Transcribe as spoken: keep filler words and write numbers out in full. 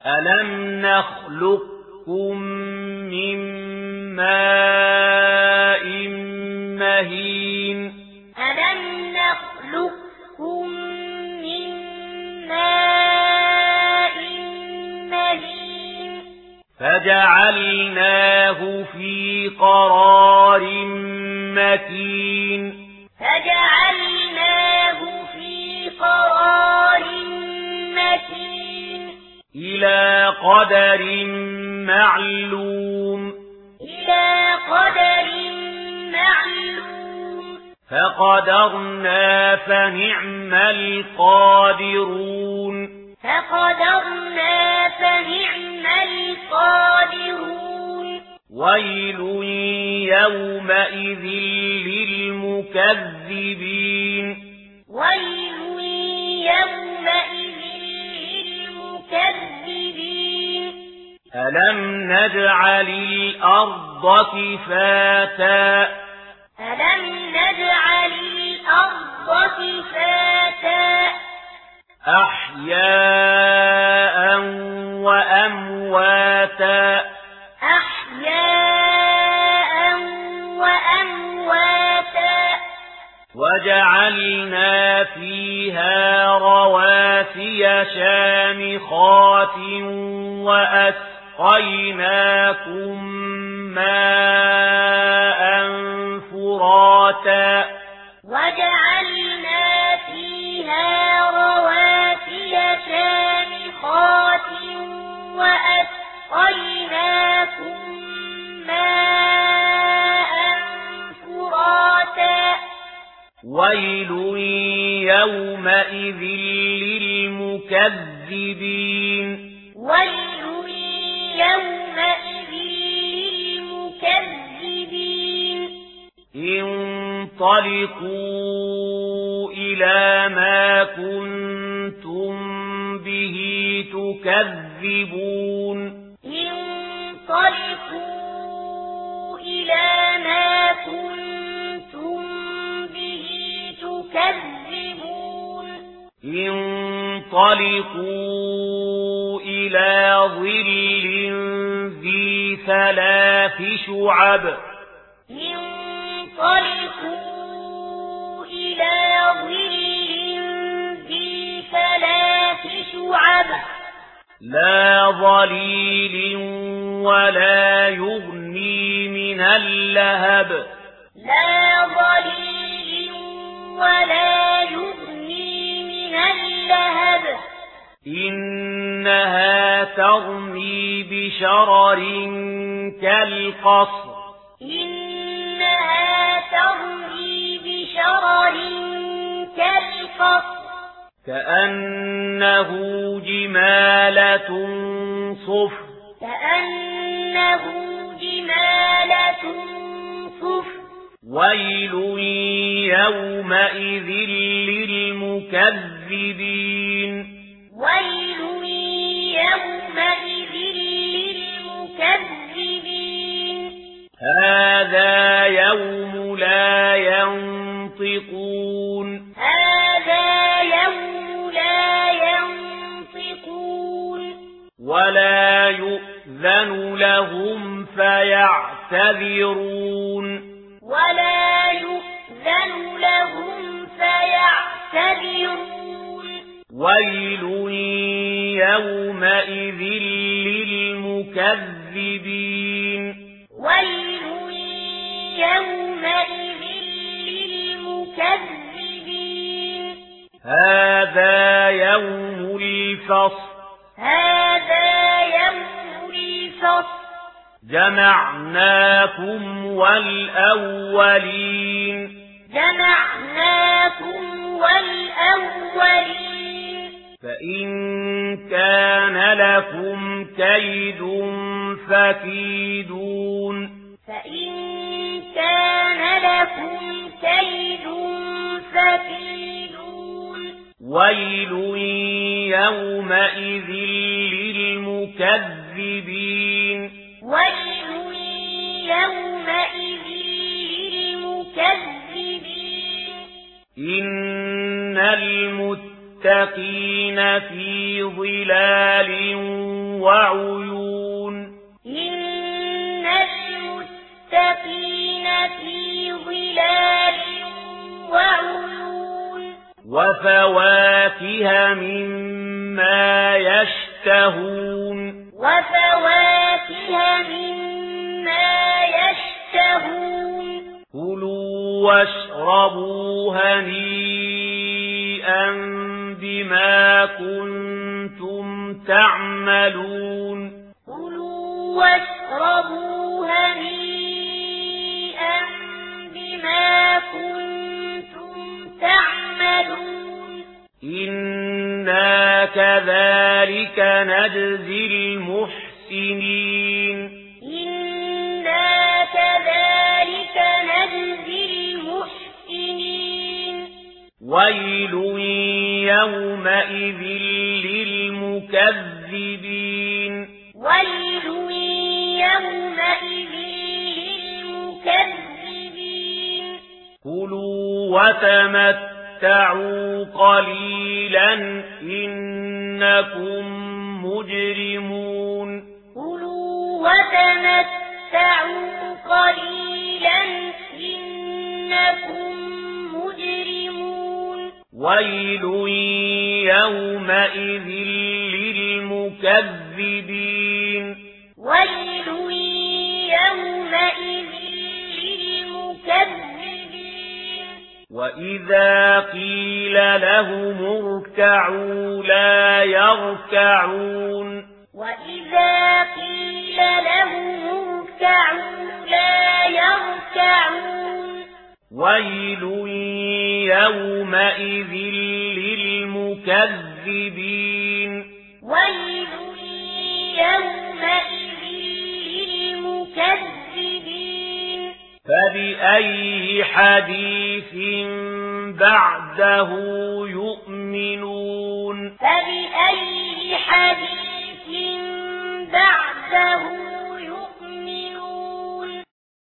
ألم نخلقكم من ماء مهين ألم نخلقكم من ماء مهين فجعلناه في قرار مكين فجعلناه في قرار مكين إلى قدر معلوم إلى قدر معلوم فقدرنا فنعم القادرون فقدرنا فنعم القادرون ويل يومئذ للمكذبين ويل يومئذ للمكذبين ألم نجعل الأرض كفاتا ألم نجعل الأرض كفاتا أحياء وأمواتا أحياء وأمواتا وجعلنا فيها رواسي شامخات وأسقيناكم ماء فراتا وجعلنا فيها رواسي شامخات وأسقيناكم ماء فراتا ويل يومئذ للمكذبين ويل يومئذ للمكذبين انطلقوا إلى ما كنتم به تكذبون انطلقوا إلى ما كنتم به تكذبون انطلقوا إلى ظل ذي ثلاث شعب انطلقوا إلى ظل ذي ثلاث شعب لا ظليل ولا يغني من اللهب لا ظليل ولا يغني من اللهب إنها ترمي بشرر كالقصر إنها ترمي بشرر كالقصر كأنه جمالة صفر كأنه جمالة صفر ويل يومئذ للمكذبين ويل يومئذ للمكذبين هذا يوم لا ينطقون هذا يوم لا ينطقون ولا يؤذن لهم فيعتذرون ولا يؤذن لهم فيعتذرون ويل يومئذ للمكذبين ويل يومئذ للمكذبين هذا يوم الفصل هذا يوم الفصل جمعناكم والأولين جمعناكم والأولين فإن كان لكم كيد فكيدون فإن كان لكم كيد فكيدون ويل يومئذ للمكذبين ويل يومئذ للمكذبين إن المتقين في ظلال وعيون إن المتقين في ظلال وعيون وفواكه مما يشتهون وفواكه مما يشتهون كلوا واشربوا هنيئا بما كنتم تعملون كلوا واشربوا هنيئا بما كنتم تعملون إنا كذلك نجزي المحسنين إنا كذلك نجزي المحسنين ويل يومئذ للمكذبين ويل يومئذ للمكذبين كلوا وتمتعوا قليلا إنكم مجرمون كلوا وتمتعوا قليلا إنكم مجرمون ويل يومئذ للمكذبين ويل يومئذ للمكذبين وإذا قيل لهم اركعوا لا يركعون وإذا قيل لهم اركعوا لا يركعون ويل يومئذ للمكذبين ويل يومئذ للمكذبين فبأي حديث بعده يؤمنون فبأي حديث